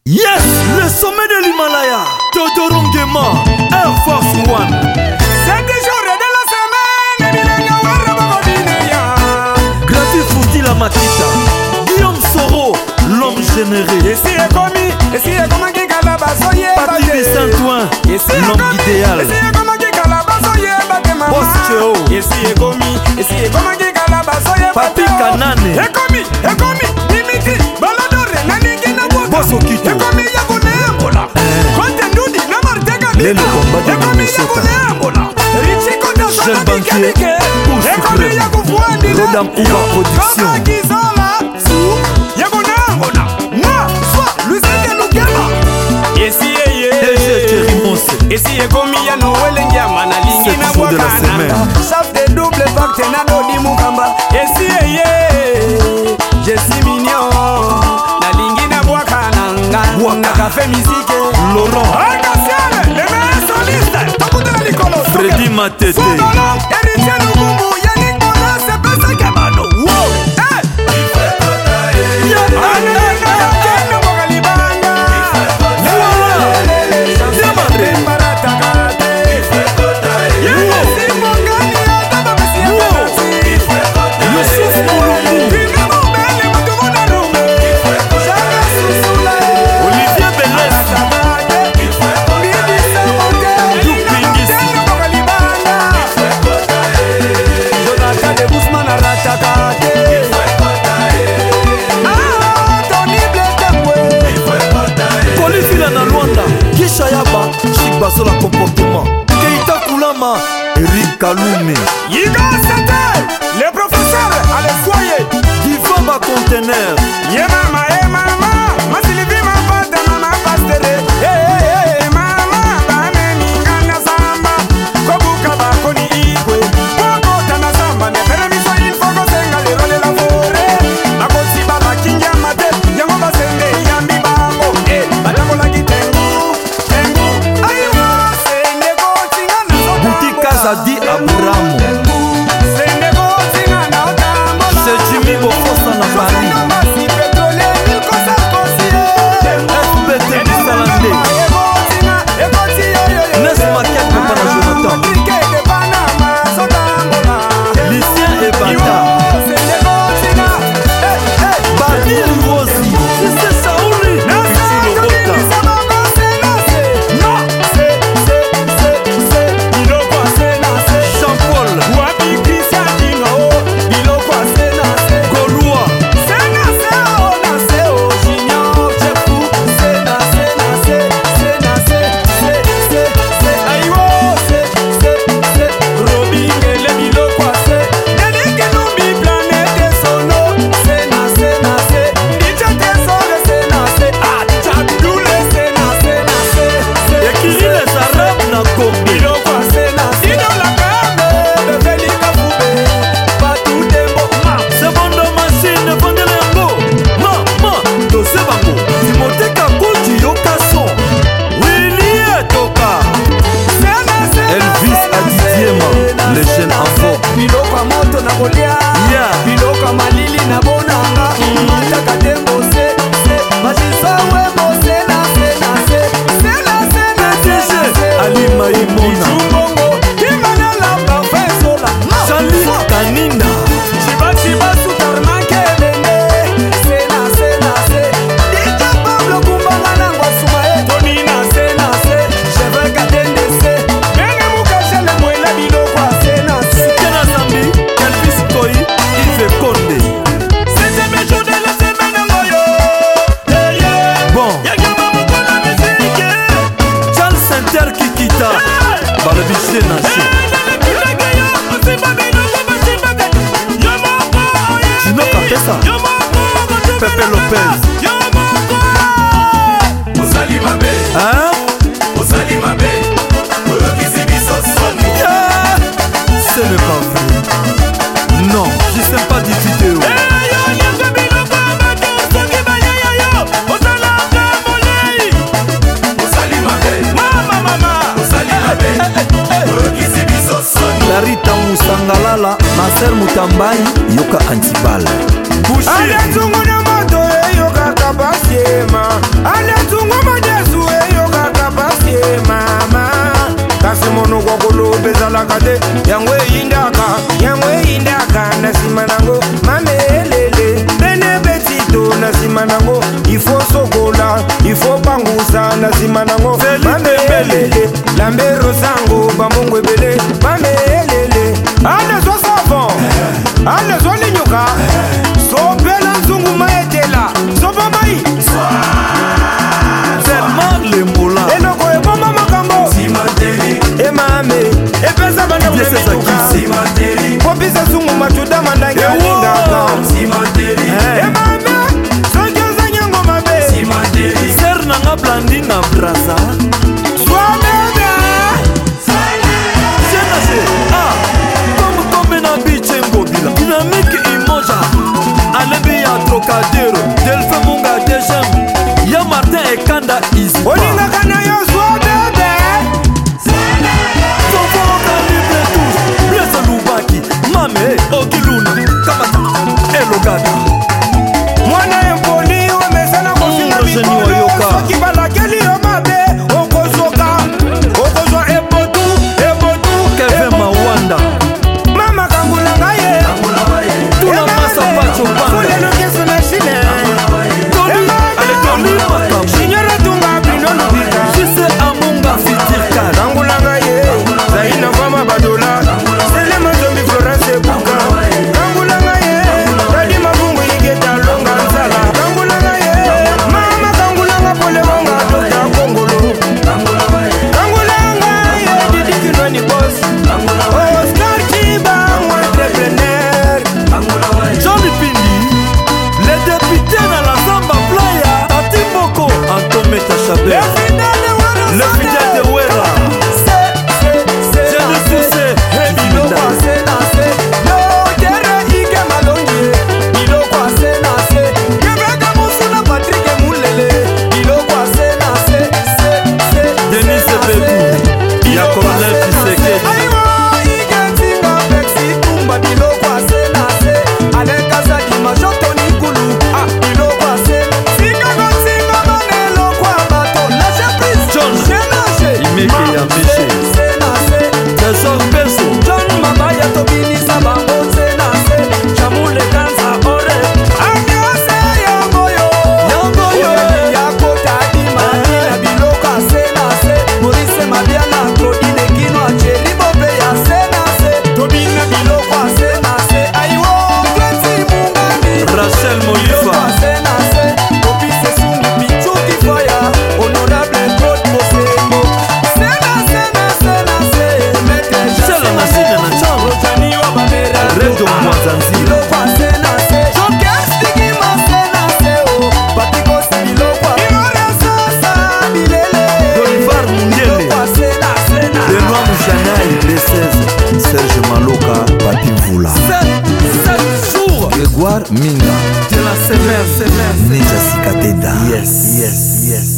Yes, le sommet de l'Himalaya, Todorongema, Air Force One. C'est des jours de la semaine, Gravi Fouti la Makita, Guillaume Soro, l'homme généré. Ici est commis, ici est comme qui calabasoye. Patrick Saint-Ouen, l'homme idéal. Ici est comme qui calabasoye. Boss Cheo, ici est commis, ici est comme qui calabasoye. Papi Kanane, est commis, Dimiti, Baladore, Naniki Naboka. Boss Okito, est commis Yabone Ambola. Contendoudi, Namartega, le combat de Minnesota. Richie Kota, jeune banquier, Rodam Ouba Production. Ici est comme il y a Noël et Yamana, l'ingéna Wakana. Chef de double pacte, Nado di Mukamba. Ici je suis mignon. La l'ingéna Wakana, Waka café musique. Laurent, le meilleur soliste. Tapu de la Nicolo. Freddy Matete. Héritier Lukumbu, Yannick Bona, c'est pas ça Kamano. Wow! Basola comportement Keita Koulama, Eric Kaloumé Yiga Sete, le professeur à le foyer Divamba Conteneur mama, Masilibi ma fata, mama pastere mama, bame mingana samba Kobuka bakoni ikwe Wako tana samba, ne peremiso ilfoko senga le role la fore Makosi baba kinja mate, yango basende yambi bango Badamo la gitengu Zadi Abramo c'est Jimmy Bofosa na Paris FBT Bisalande Nes Maquette Papa Jonathan Lucien et Bata Badil Rossi c'est Saouli Pepe Lopez ce n'est pas vrai. Non, je sais pas du vidéo. Larita Musangalala, Maser Mutambai, Yoka Antibal. Boucher. nango ifo sokola ifo bangusa na nsima nango mamelele lambero sango bambongo ebele mamelele alezwa savon alezwa linyoka sopela nzungu maetela sopamai tellement lembola enoko eboma makambo emame epesa banda popisa sungu matuda mandangi alingaka emame soki oza nyango mabe ser nanga blandi na braza swabebe senase kombe na biche ngobila dinamike imoja alebi ya trocadero delfe munga degem ya martin ekanda izi olingaka na yo swabebe sofoka libre tous blese lubaki mame okiluna kamata elogada mwana empoli omesana kosinga mikolo soki balakeli yo mabe okozoka okozwa ebotu keve mawanda mama kangulanga ye tuna masa pacho banda fuleno keso na chine alekoli makambo shinyere tunga bino lubika jise amunga fitirkal kangulanga ye zaina fama badola selema zombi florence ebuka kangulanga ye tadi mabungu yigeta longa nzala kangulanga ye mama kangulanga pole wanga dokta kongolo kangulanga ye didikinwani bos oscar chiba entrepreneur Johnny Pindi le député na la Zamba Playa Atimboko Antometa Chabert le fidèle de Wera Jenny Poussé Denis Sebedou ya Colonel Tshisekedi Imeke ya Meche Trésor Peso John Mabaya tobinisa bango senase chamule kanza ore anyase yangoyo yakota dimadina biloko senase Maurice Mabiana Claudine Kino Acheri Bobe ya senase tobina biloko senase aiwo Kwenzi Mungani Rachel Molifa senase Kopise Sungu Pichuki Fire Honorable Claude Mosengo senase Sela na sine na chango Redo Mwanzanzi Dolivar Mungele Benoît Mouchanaï B16 Serge Maloka Papi Mvula 7 jours Grégoire Minga de la semaine Ninja Sikatenda Yes